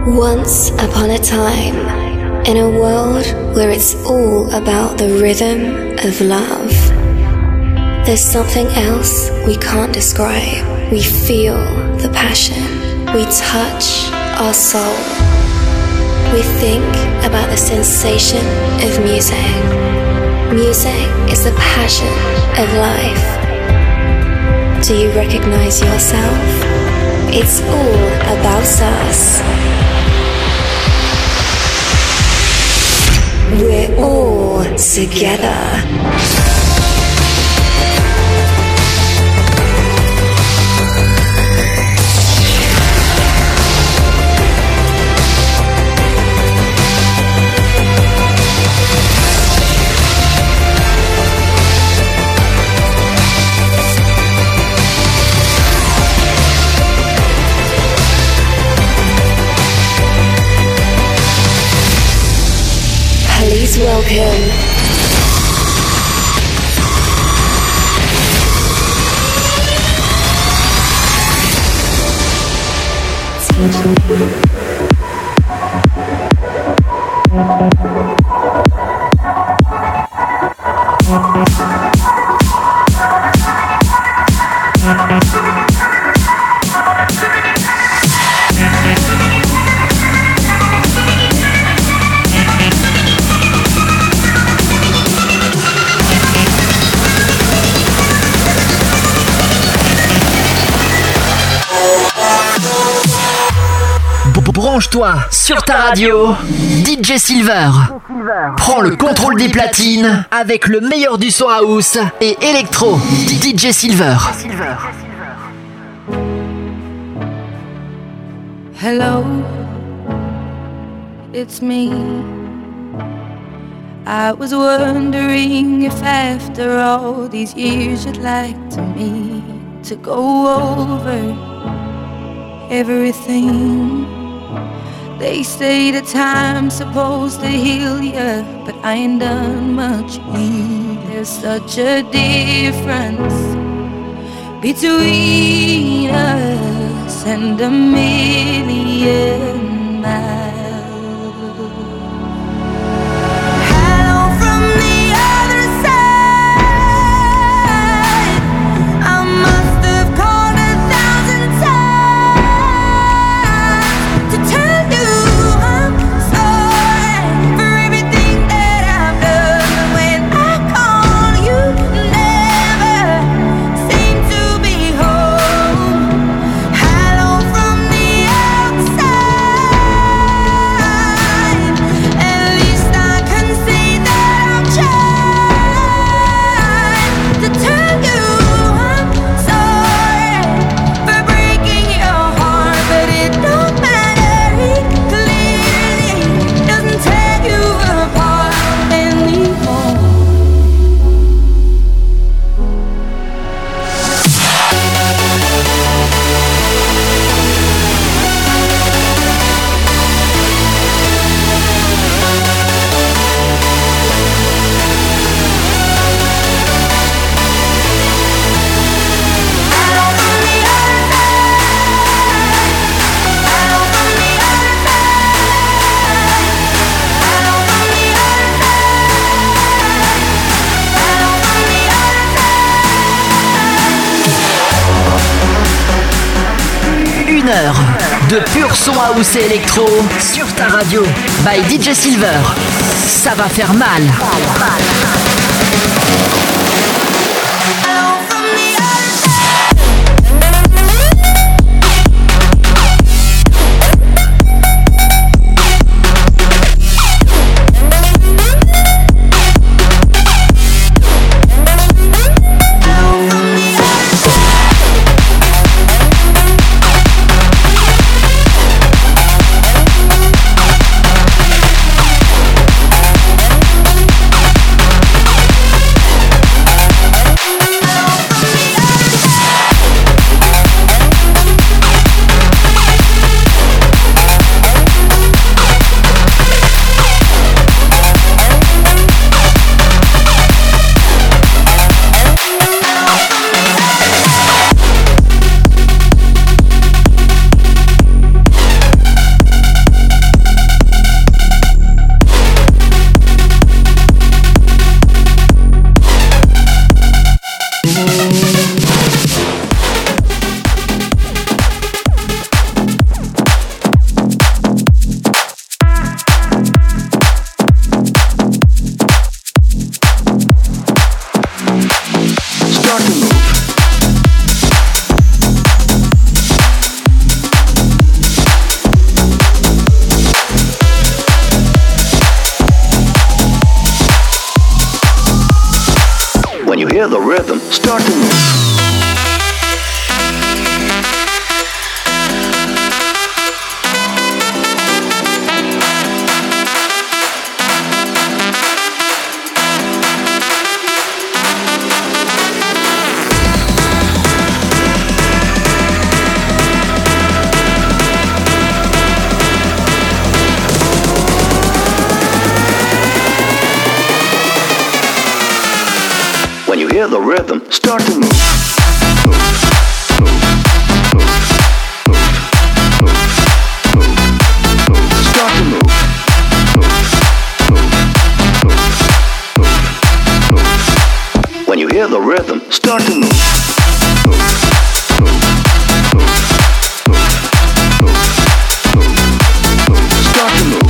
Once upon a time, in a world where it's all about the rhythm of love, there's something else we can't describe. We feel the passion. We touch our soul. We think about the sensation of music. Music is the passion of life. Do you recognize yourself? It's all about us. We're all together. Please welcome Branche-toi sur ta radio. DJ Silver prend le contrôle des platines avec le meilleur du son house et électro. DJ Silver. Hello, it's me. I was wondering if after all these years you'd like to me to go over everything. They say the time's supposed to heal ya, but I ain't done much healing. There's such a difference between us and a million miles. De pur son house et électro sur ta radio by DJ Silver. Ça va faire mal. hear the rhythm, start to move. Hear the rhythm, start to move. Start to move. When you hear the rhythm, start to move. Start to move.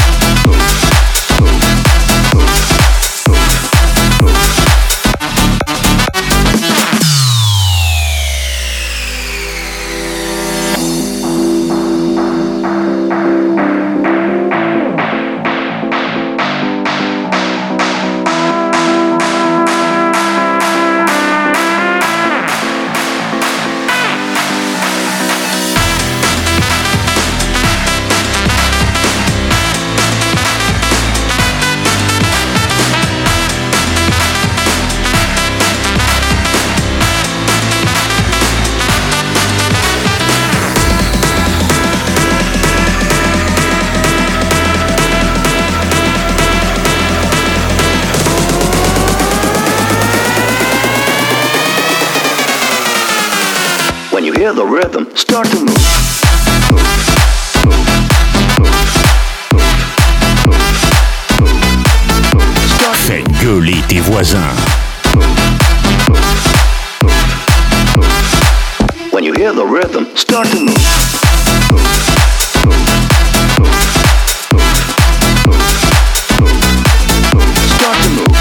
Hear the rhythm, start to move. Faites gueuler tes voisins. When you hear the rhythm, start to move. Start to move.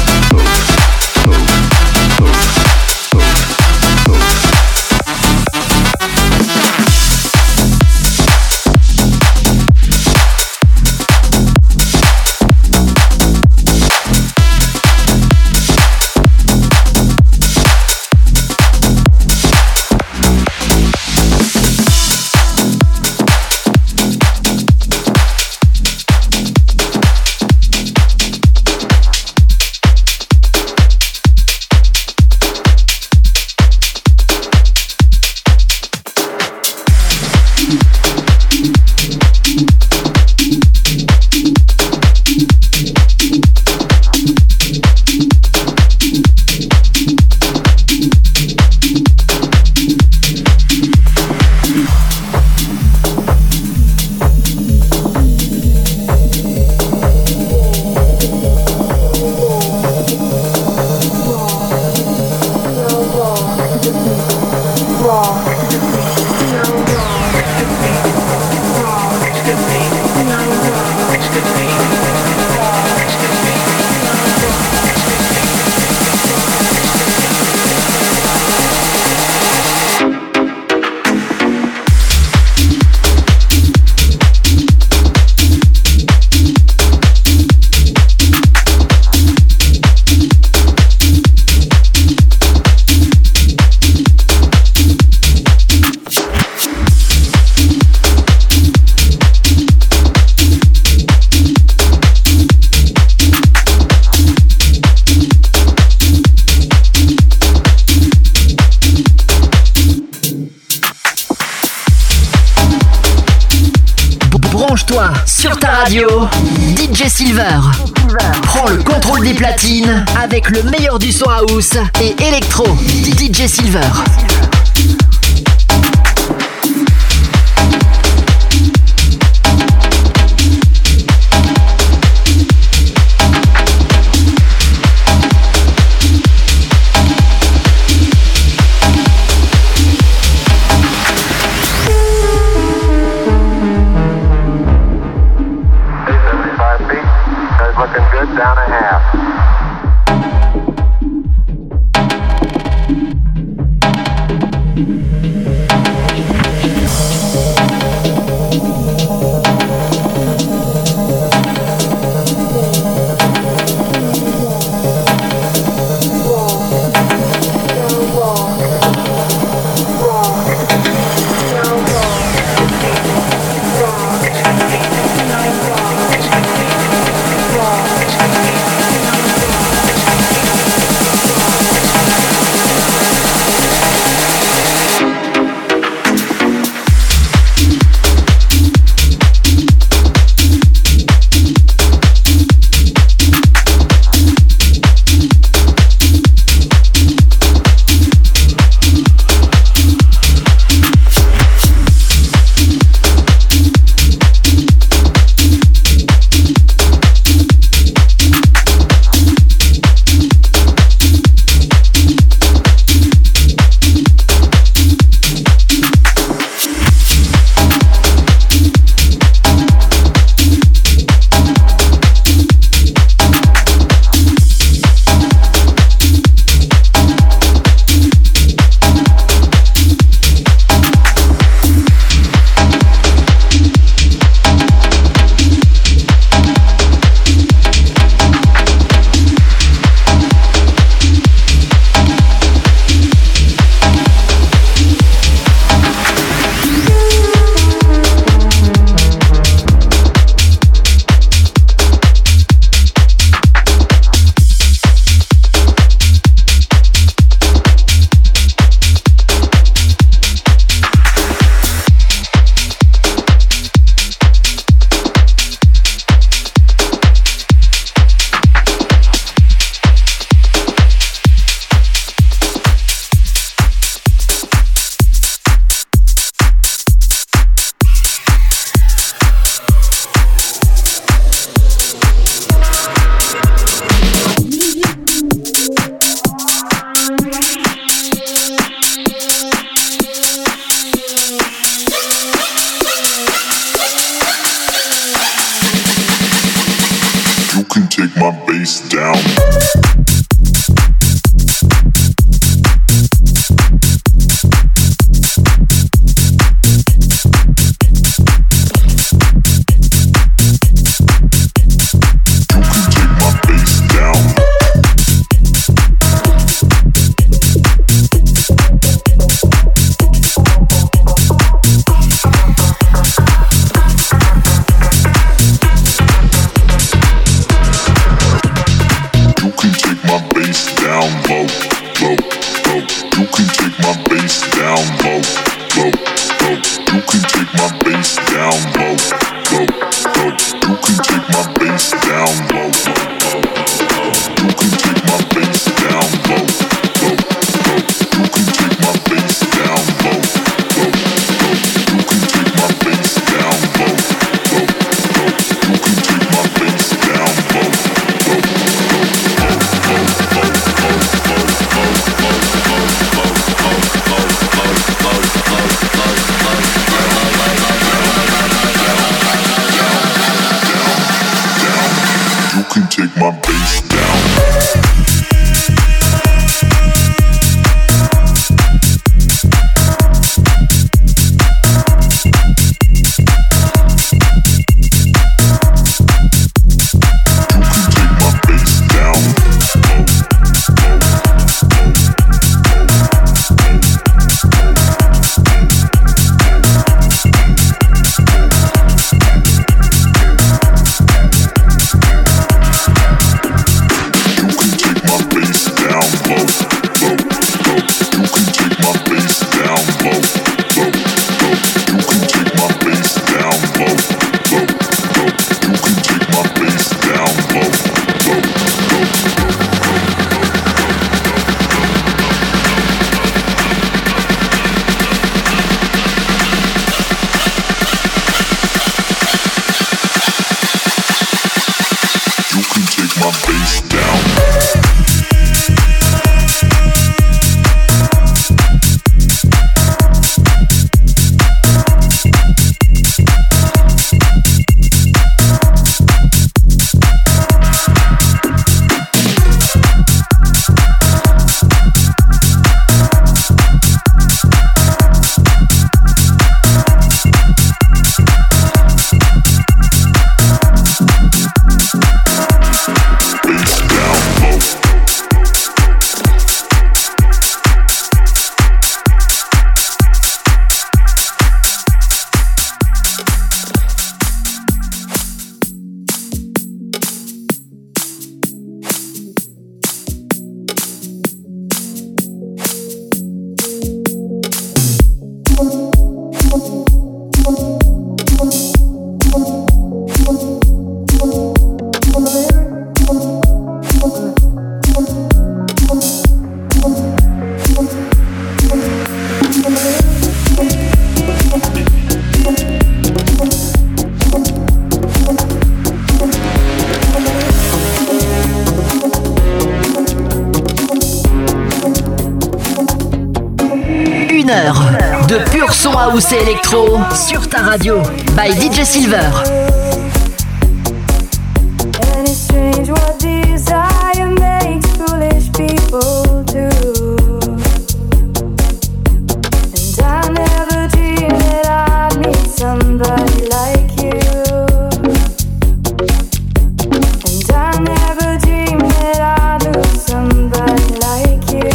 Branche-toi sur ta radio, DJ Silver. Prends le contrôle des platines avec le meilleur du son house et électro. DJ Silver. Looking good down a half. my bass down. De pur son house et électro sur ta radio by DJ Silver. And it's strange what desire makes foolish people do. And I never dreamed that I'd meet somebody like you. And I never dreamed that I'd lose somebody like you.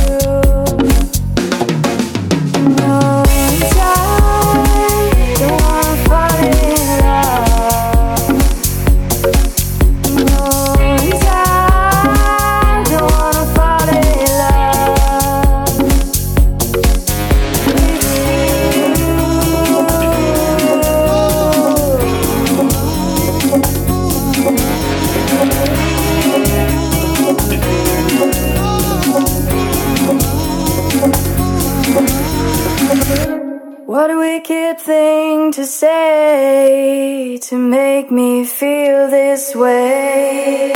What a wicked thing to say to make me feel this way.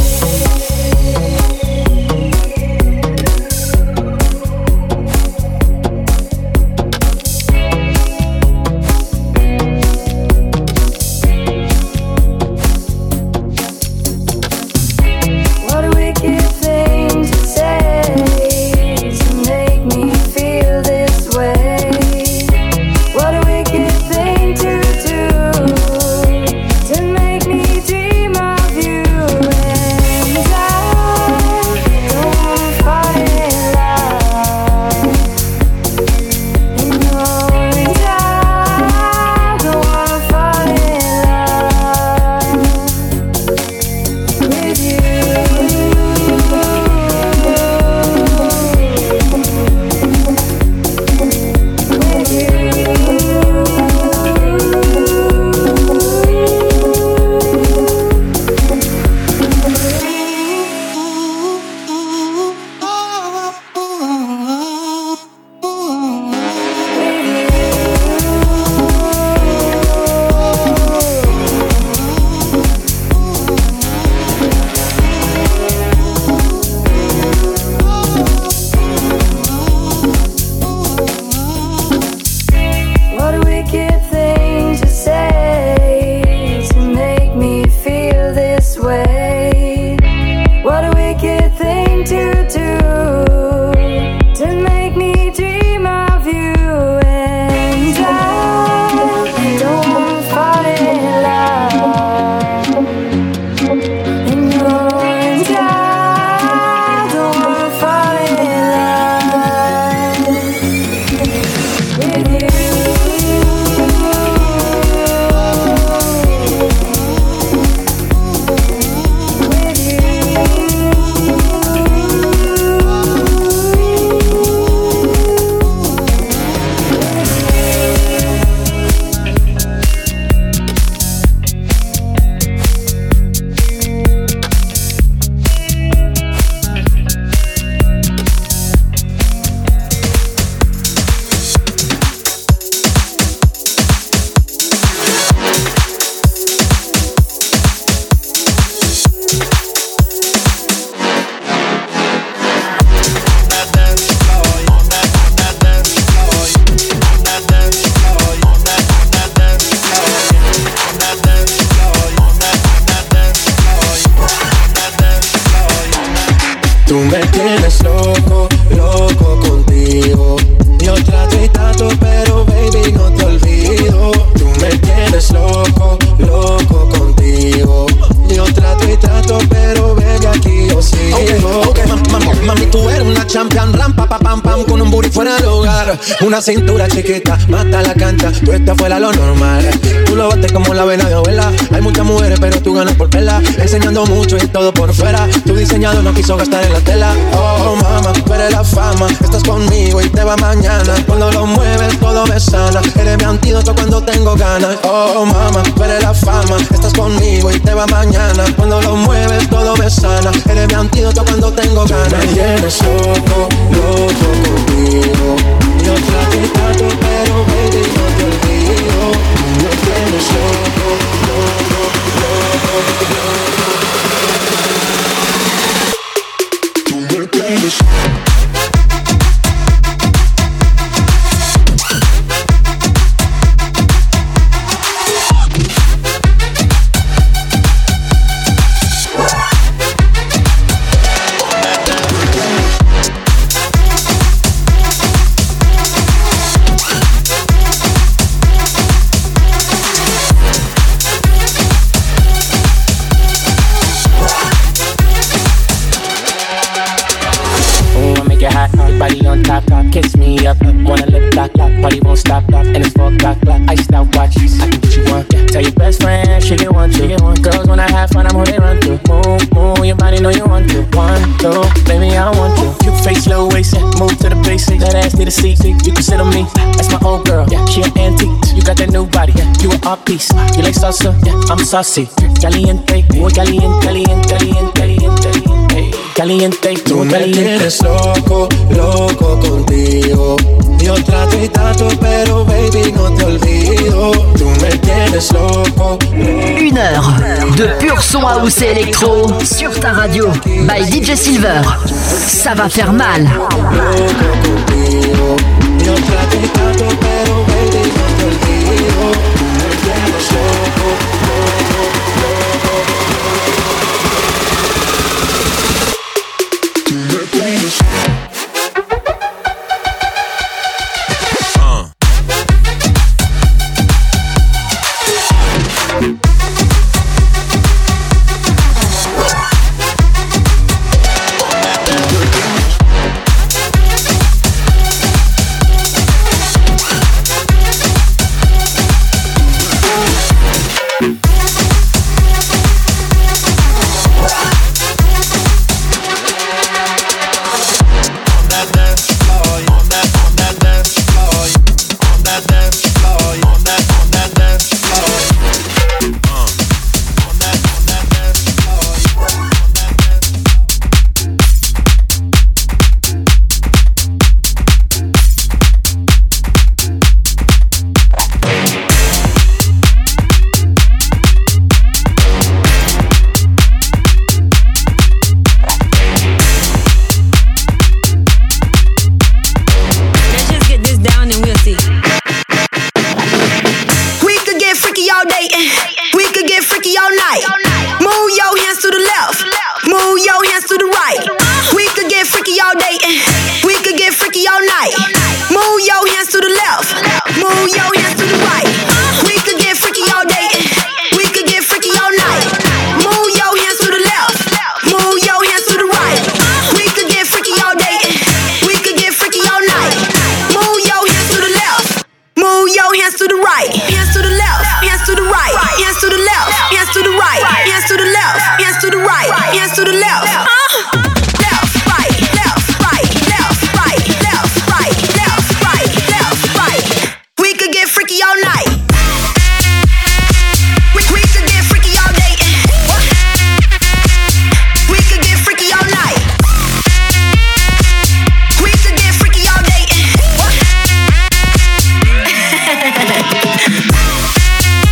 Una cintura chiquita, mata la cancha. Tú estás fuera lo normal. Tú lo bates como la vena de abuela. Hay muchas mujeres, pero tú ganas por vela. Enseñando mucho y todo por fuera. Tu diseñador no quiso gastar en la tela. Oh, mama, tú eres la fama. Estás conmigo y te va mañana. Cuando lo mueves, todo me sana. Eres mi antídoto cuando tengo ganas. Oh, mama, tú eres la fama. Estás conmigo y te va mañana. Cuando lo mueves, todo me sana. Eres mi antídoto cuando tengo ganas. Me tienes loco, loco contigo. Yo trato y trato, pero baby, no te olvido. Me tienes loco, loco, loco, loco. Tú me tienes. Body on top, kiss me up, wanna lip lock, party won't stop, and it's 4 o'clock, iced out watch, I can get you one, yeah. Tell your best friend, she get one, too. Girls wanna have fun, I'm who they run to. Move, move, your body know you want to. 1, 2, baby I want to. Cute face, low waist, move to the basics. That ass need a seat, you can sit on me. That's my old girl, yeah. She an antique. You got that new body, yeah. You an art piece. You like salsa, yeah. I'm saucy. Caliente, muy caliente, caliente, caliente, caliente. Caliente, tú me tienes loco, loco contigo. Yo trato y trato, pero baby, no te olvido. Tú me tienes loco. 1 heure de pur son house et électro sur ta radio by DJ Silver. Ça va faire mal. Loco contigo. Yo trato y trato, pero baby, no te olvido. Tú me tienes loco, loco, loco.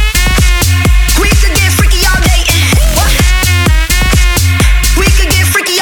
We could get freaky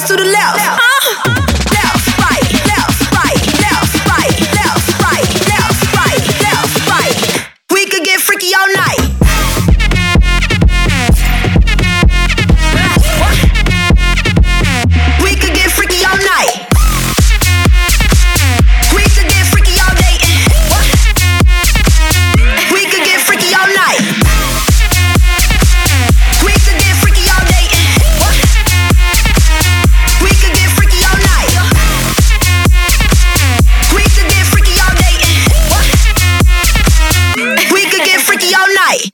to the left. Left, right, left, right, left, right, left, right, left, right, left, right. We could get freaky all night. We could get freaky all night. We could get freaky all day. We could get freaky all night. We could get freaky all day. We could get freaky all night. We could get freaky all day. We could get freaky all night.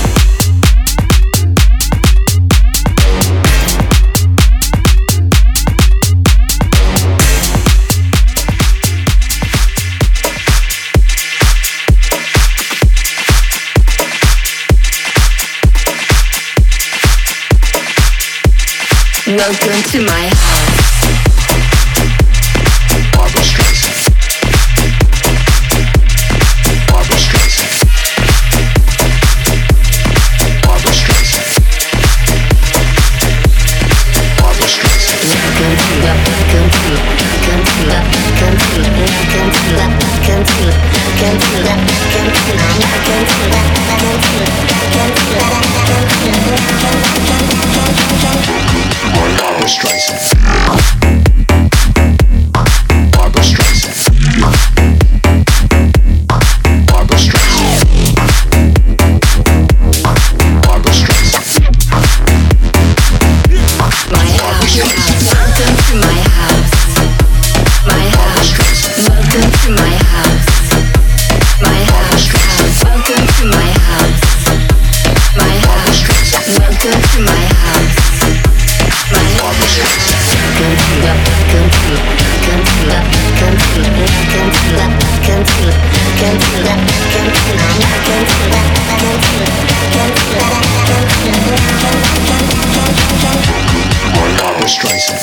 Welcome to my house. Barbra Streisand. Barbra Streisand. Barbra Streisand. Barbra Streisand. Welcome to the, welcome to the, welcome to the, welcome to the, welcome to the, welcome to the, welcome to the, welcome to the, welcome to the, welcome to the, welcome to the, Barbra Streisand. Barbra Streisand. Barbra Streisand. Barbra Streisand. my house. Welcome to my house. My house. Welcome to my house. My house. Welcome to my house. My house. Welcome to my house. My house. Welcome to the, welcome to the, welcome to the, welcome to the, welcome to the, welcome to the, welcome to the, welcome to the, welcome to the, welcome to the, welcome to the, Barbra Streisand.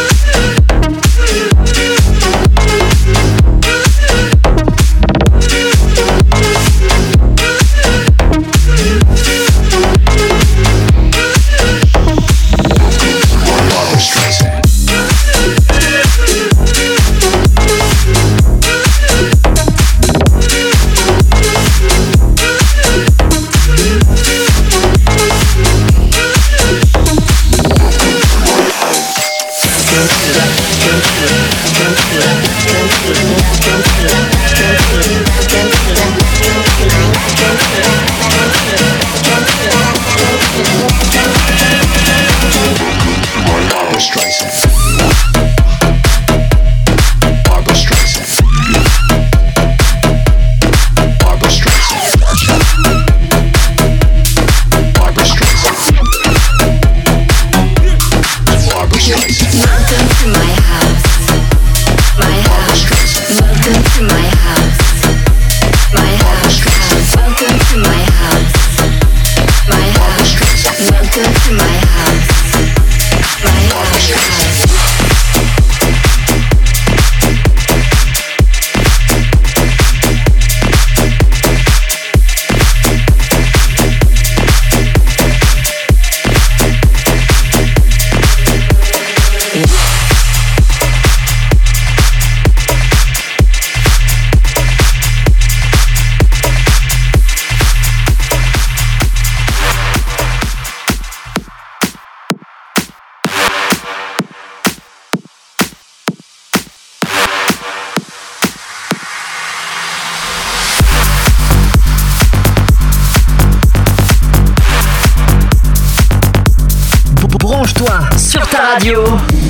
Branche-toi sur ta radio.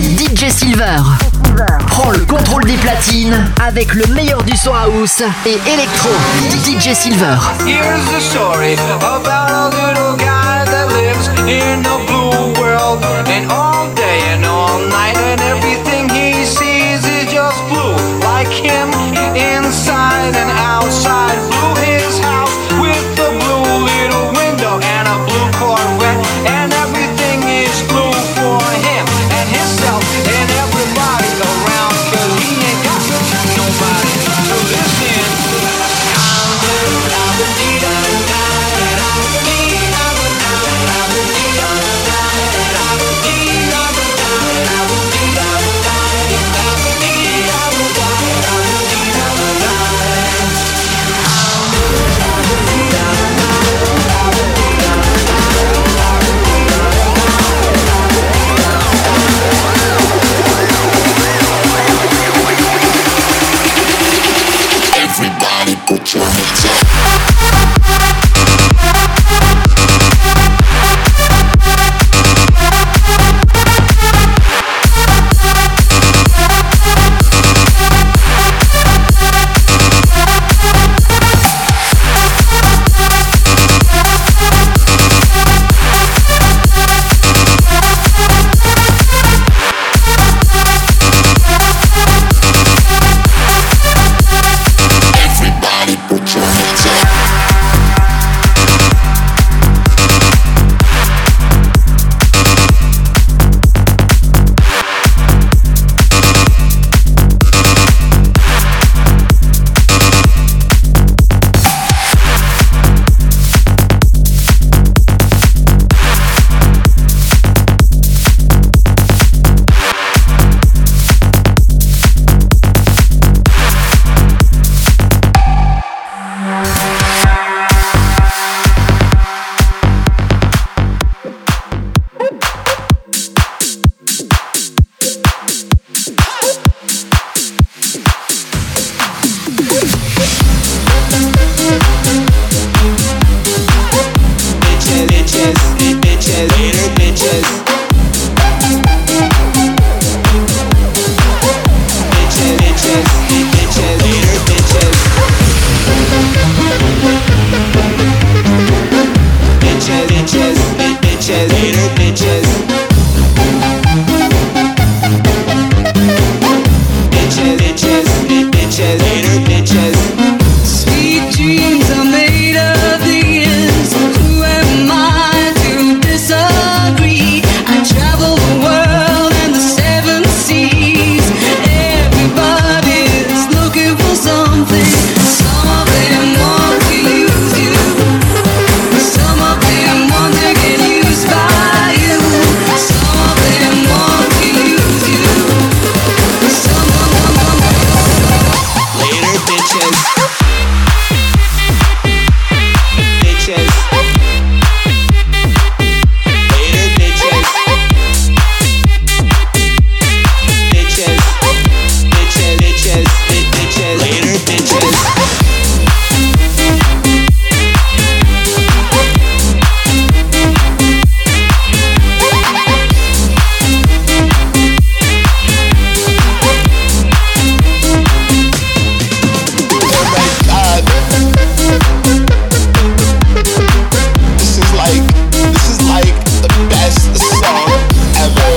DJ Silver prend le contrôle des platines avec le meilleur du son house et électro. DJ Silver. Here's the story about a little guy that lives in a blue world, and all day and all night and everything he sees is just blue, like him inside and outside. Blue his house with a blue little window and a blue Corvette, and everything is blue for him and himself and everybody around, 'cause he ain't got nobody to listen. I'm blue, I'm the need, I'm the need, I'm the bitches, later bitches. Bitches, bitches, bitches, later bitches. Sweet dreams are made of these. Who am I to disagree? I travel the world and the seven seas. Everybody's looking for something. Some of them want to use you. Some of them want to get used by you. Some of them want to use you. Some of them later bitches. Bitches. Later bitches. Bitches. Bitches, bitches, bitches, later bitches. This is like the best song ever.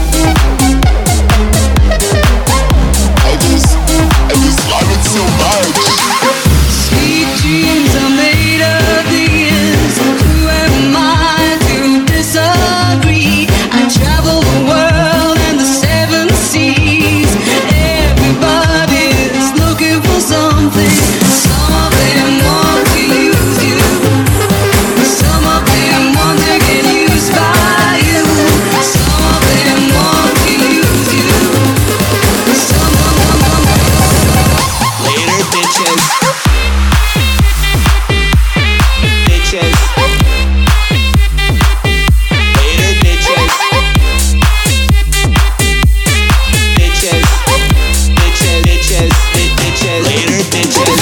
I just love it so much. sweet dreams are made of these. Who am I to disagree? I travel the world and the seven seas. Everybody's looking for something. Some of them want to use you. Some of them want to get used by you. Some of them want to use you. Some of them Later bitches. Bitches. Later bitches. Bitches. Bitches, bitches, bitches, later bitches.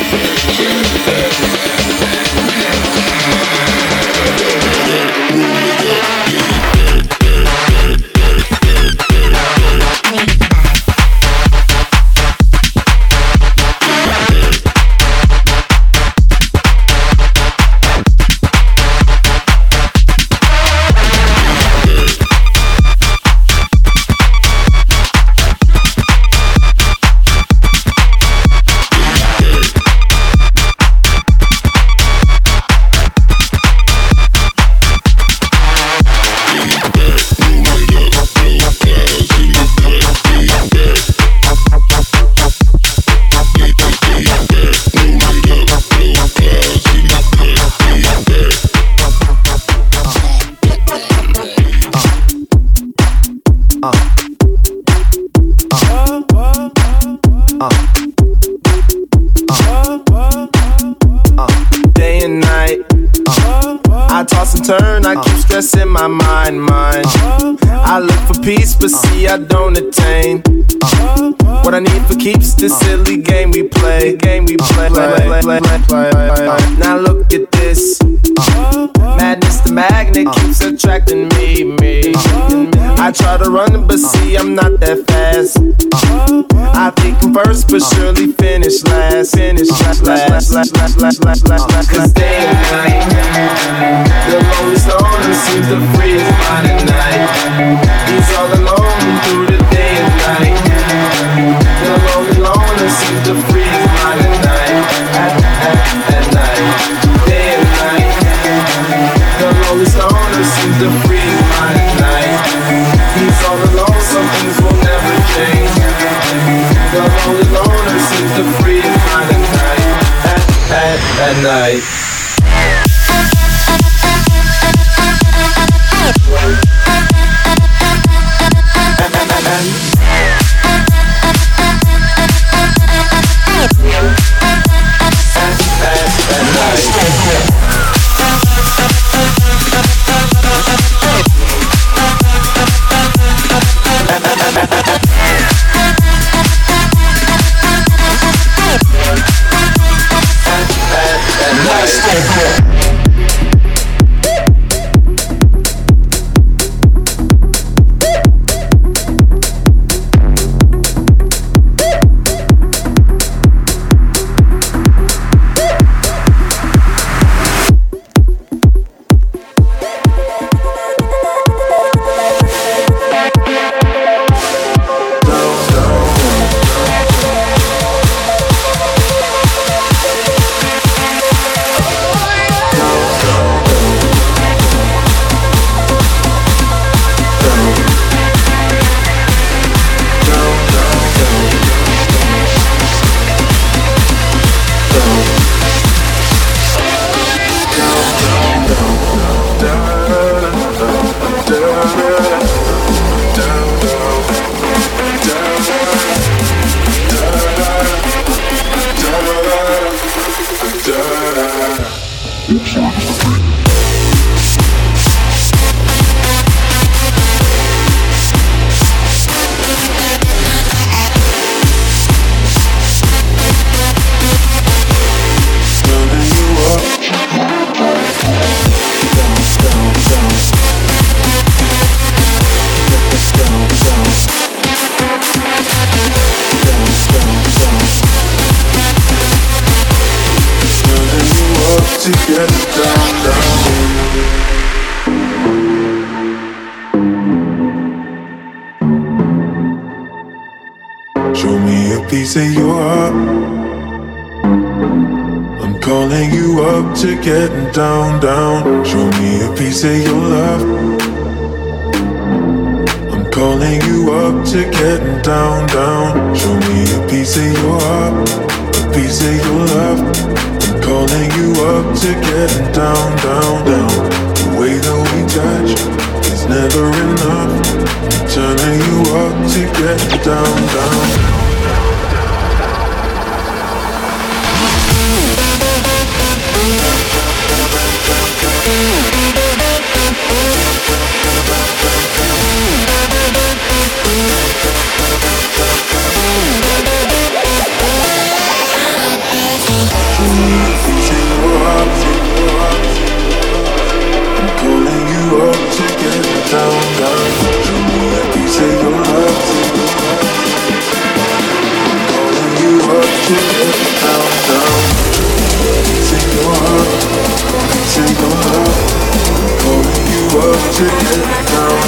But see, I don't attain what I need for keeps this silly game we play. Now look at this madness, the magnet keeps attracting me. I try to run, but see, I'm not that fast. I think I'm first, but surely finish last. Cause day and night, the lonely stoner seems to free his mind at night. He's all alone through the day and night. The lonely loner seems to free his mind at night. At night, day and night. The lonely stoner seems to free his mind at night. He's all alone, some things will never change. The lonely loner seems to free his mind at night. At night. Show me a piece of your heart. I'm calling you up to getting down, down. Show me a piece of your love. I'm calling you up to getting down, down. Show me a piece of your heart, a piece of your love. I'm calling you up to getting down, down, down. The way that we touch is never enough. I'm turning you up to get down, down. to get down,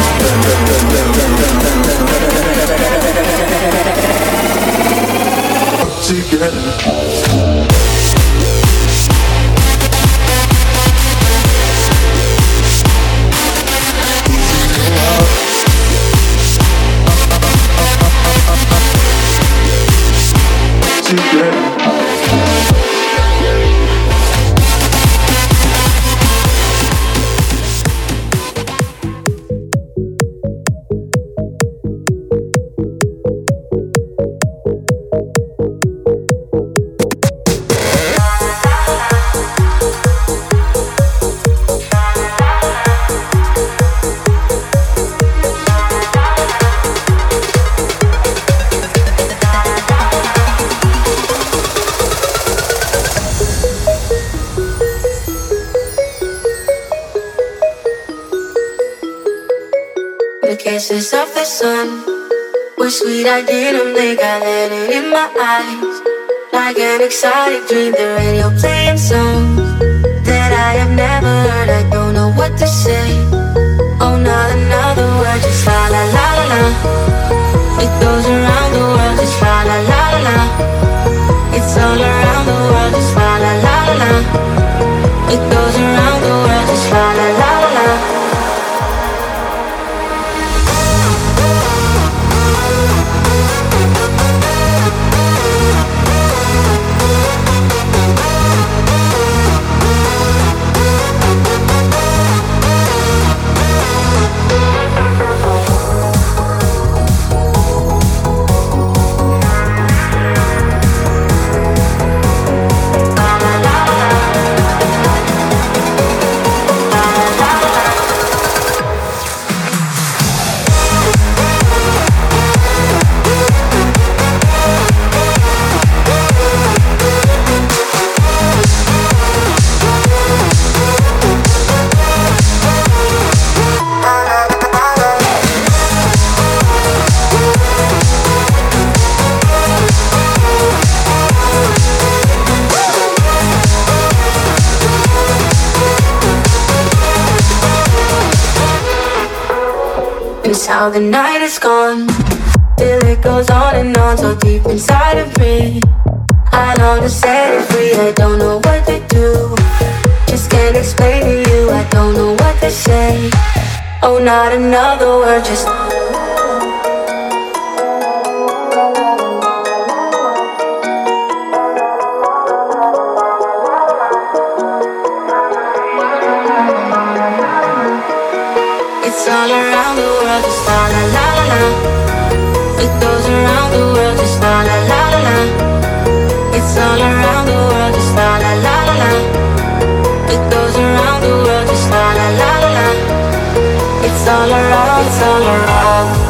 Kisses of the sun were sweet, I didn't blink, I let it in my eyes. Like an exotic dream, the radio playing songs that I have never heard, I don't know what to say. Oh, not another word, just la la la la la. It goes around the world, just la la la la la. It's all around the world, just la la la la la. It goes around the world, just la la la la la. How the night is gone, till it goes on and on, so deep inside of me. I long to set it free, I don't know what to do. Just can't explain to you, I don't know what to say. Oh, not another word, just it's all around the world, just la la la la la. It goes around the world, just la la la la la. It's all around the world, just la la la la la. It goes around the world, just la la la la la. It's all around, it's all around.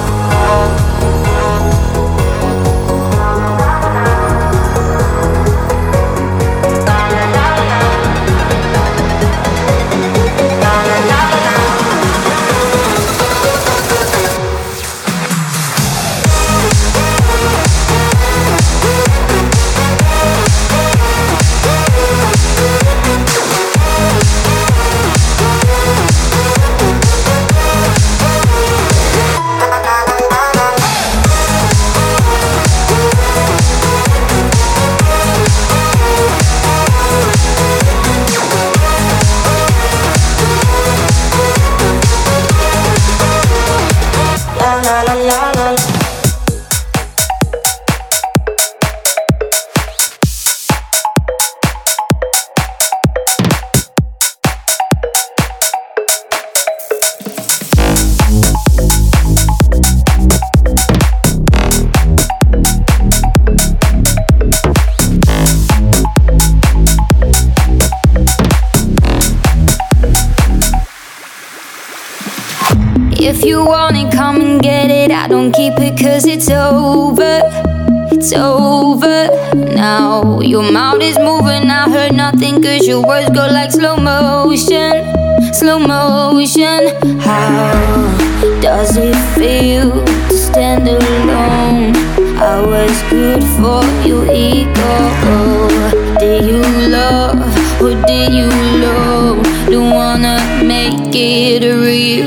If you want it, come and get it. I don't keep it cause it's over. It's over now. Your mouth is moving, I heard nothing cause your words go like slow motion. Slow motion. How does it feel to stand alone? I was good for your ego. Did you love or did you love? Don't wanna make it real.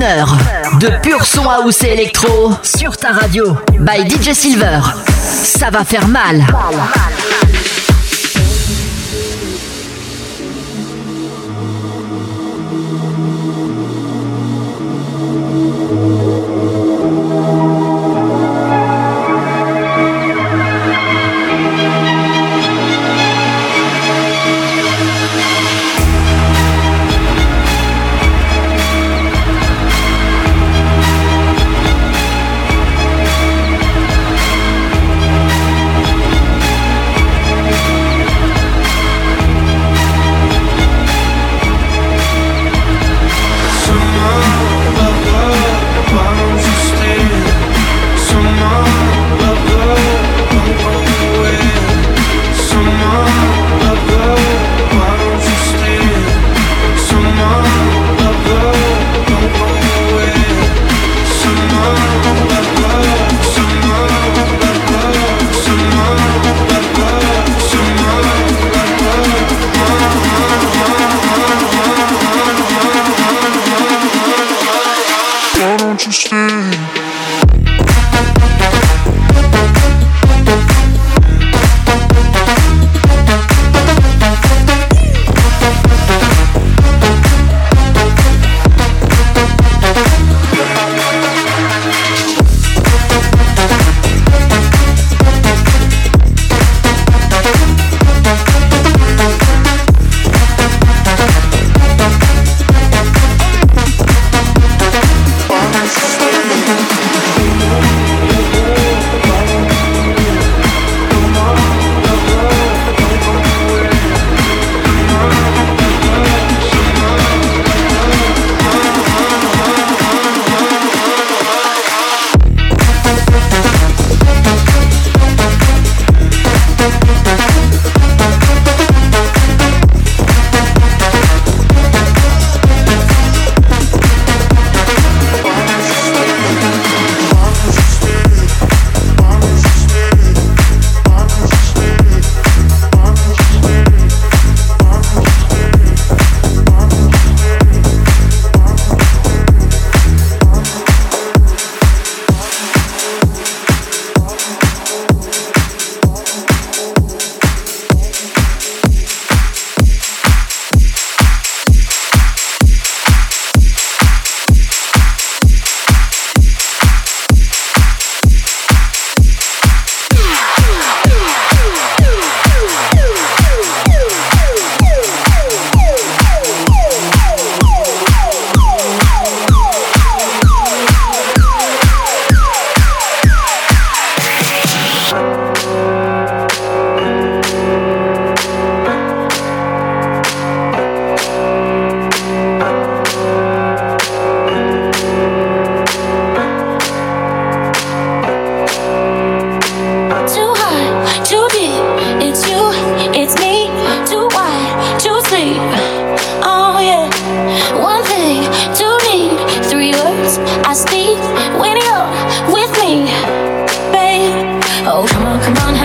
heure de pur son house et électro sur ta radio by DJ Silver. Ça va faire mal. I speak when you're with me, babe. Oh, come on,